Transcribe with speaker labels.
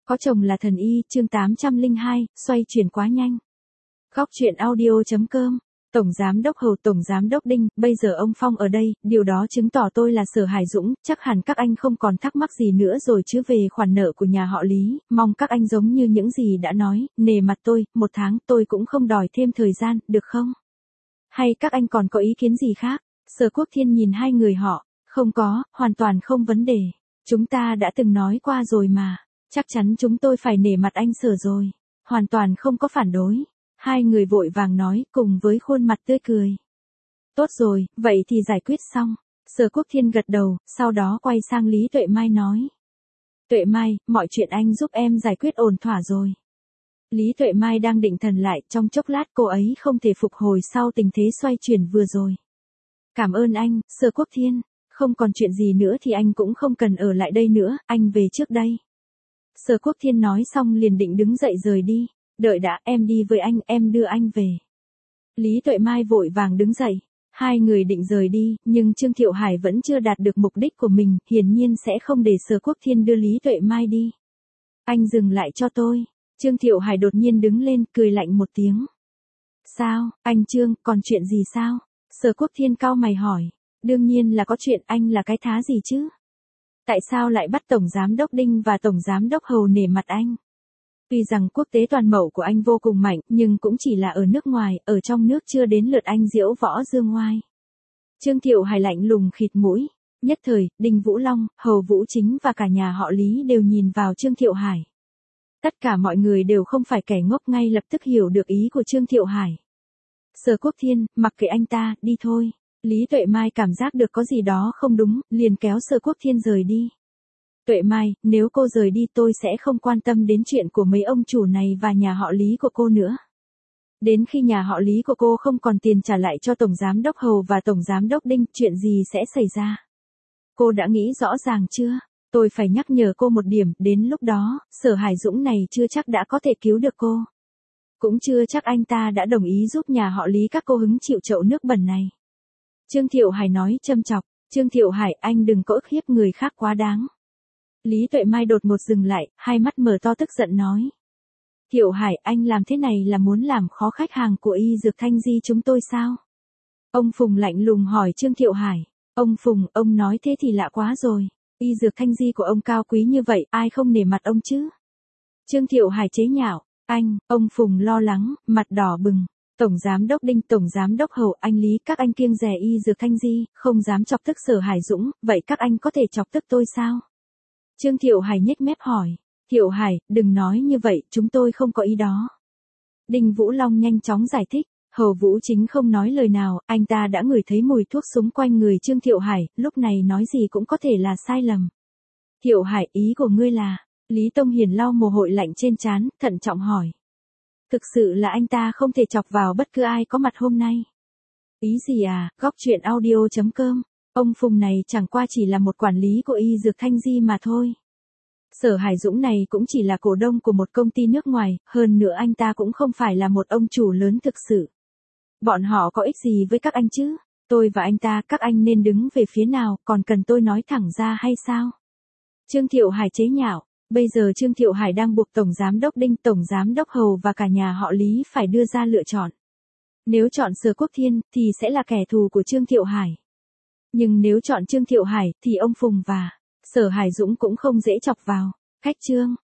Speaker 1: Có chồng là thần y, chương 802, xoay chuyển quá nhanh. Góc truyện audio.com. Tổng Giám đốc Hầu, Tổng Giám đốc Đinh, bây giờ ông Phong ở đây, điều đó chứng tỏ tôi là Sở Hải Dũng, chắc hẳn các anh không còn thắc mắc gì nữa rồi chứ về khoản nợ của nhà họ Lý, mong các anh giống như những gì đã nói, nể mặt tôi, 1 tháng tôi cũng không đòi thêm thời gian, được không? Hay các anh còn có ý kiến gì khác? Sở Quốc Thiên nhìn hai người họ, không có, hoàn toàn không vấn đề. Chúng ta đã từng nói qua rồi mà, chắc chắn chúng tôi phải nể mặt anh Sở rồi. Hoàn toàn không có phản đối. Hai người vội vàng nói cùng với khuôn mặt tươi cười. Tốt rồi, vậy thì giải quyết xong. Sở Quốc Thiên gật đầu, sau đó quay sang Lý Tuệ Mai nói. Tuệ Mai, mọi chuyện anh giúp em giải quyết ổn thỏa rồi. Lý Tuệ Mai đang định thần lại, trong chốc lát cô ấy không thể phục hồi sau tình thế xoay chuyển vừa rồi. Cảm ơn anh, Sở Quốc Thiên. Không còn chuyện gì nữa thì anh cũng không cần ở lại đây nữa, anh về trước đây. Sở Quốc Thiên nói xong liền định đứng dậy rời đi. Đợi đã, em đi với anh, em đưa anh về. Lý Tuệ Mai vội vàng đứng dậy. Hai người định rời đi, nhưng Trương Thiệu Hải vẫn chưa đạt được mục đích của mình, hiển nhiên sẽ không để Sở Quốc Thiên đưa Lý Tuệ Mai đi. Anh dừng lại cho tôi. Trương Thiệu Hải đột nhiên đứng lên, cười lạnh một tiếng. Sao, anh Trương, còn chuyện gì sao? Sở Quốc Thiên cau mày hỏi. Đương nhiên là có chuyện, anh là cái thá gì chứ? Tại sao lại bắt Tổng Giám đốc Đinh và Tổng Giám đốc Hầu nể mặt anh? Tuy rằng quốc tế toàn mậu của anh vô cùng mạnh, nhưng cũng chỉ là ở nước ngoài, ở trong nước chưa đến lượt anh diễu võ dương ngoai. Trương Thiệu Hải lạnh lùng khịt mũi. Nhất thời, Đinh Vũ Long, Hầu Vũ Chính và cả nhà họ Lý đều nhìn vào Trương Thiệu Hải. Tất cả mọi người đều không phải kẻ ngốc, ngay lập tức hiểu được ý của Trương Thiệu Hải. Sở Quốc Thiên, mặc kệ anh ta, đi thôi. Lý Tuệ Mai cảm giác được có gì đó không đúng, liền kéo Sở Quốc Thiên rời đi. Tuệ Mai, nếu cô rời đi tôi sẽ không quan tâm đến chuyện của mấy ông chủ này và nhà họ Lý của cô nữa. Đến khi nhà họ Lý của cô không còn tiền trả lại cho Tổng Giám đốc Hầu và Tổng Giám đốc Đinh, chuyện gì sẽ xảy ra? Cô đã nghĩ rõ ràng chưa? Tôi phải nhắc nhở cô một điểm, đến lúc đó, Sở Hải Dũng này chưa chắc đã có thể cứu được cô. Cũng chưa chắc anh ta đã đồng ý giúp nhà họ Lý các cô hứng chịu chậu nước bẩn này. Trương Thiệu Hải nói châm chọc. Trương Thiệu Hải, anh đừng có ức hiếp người khác quá đáng. Lý Tuệ Mai đột ngột dừng lại, hai mắt mở to tức giận nói. Thiệu Hải, anh làm thế này là muốn làm khó khách hàng của Y Dược Thanh Di chúng tôi sao? Ông Phùng lạnh lùng hỏi Trương Thiệu Hải. Ông Phùng, ông nói thế thì lạ quá rồi. Y Dược Thanh Di của ông cao quý như vậy, ai không nể mặt ông chứ? Trương Thiệu Hải chế nhạo. Ông Phùng lo lắng, mặt đỏ bừng. Tổng Giám đốc Đinh, Tổng Giám đốc Hầu, anh Lý, các anh kiêng dè Y Dược Thanh Di, không dám chọc tức Sở Hải Dũng, vậy các anh có thể chọc tức tôi sao? Trương Thiệu Hải nhếch mép hỏi. Thiệu Hải, đừng nói như vậy, chúng tôi không có ý đó. Đinh Vũ Long nhanh chóng giải thích. Hầu Vũ Chính không nói lời nào, anh ta đã ngửi thấy mùi thuốc súng quanh người Trương Thiệu Hải, lúc này nói gì cũng có thể là sai lầm. Thiệu Hải, ý của ngươi là? Lý Tông Hiền lau mồ hôi lạnh trên trán, thận trọng hỏi. Thực sự là anh ta không thể chọc vào bất cứ ai có mặt hôm nay. Ý gì à? Góc truyện audio.com. Ông Phùng này chẳng qua chỉ là một quản lý của Y Dược Thanh Di mà thôi. Sở Hải Dũng này cũng chỉ là cổ đông của một công ty nước ngoài, hơn nữa anh ta cũng không phải là một ông chủ lớn thực sự. Bọn họ có ích gì với các anh chứ? Tôi và anh ta, các anh nên đứng về phía nào, còn cần tôi nói thẳng ra hay sao? Trương Thiệu Hải chế nhạo. Bây giờ Trương Thiệu Hải đang buộc Tổng Giám đốc Đinh, Tổng Giám đốc Hầu và cả nhà họ Lý phải đưa ra lựa chọn. Nếu chọn Sở Quốc Thiên, thì sẽ là kẻ thù của Trương Thiệu Hải. Nhưng nếu chọn Trương Thiệu Hải, thì ông Phùng và Sở Hải Dũng cũng không dễ chọc vào. Khách Trương.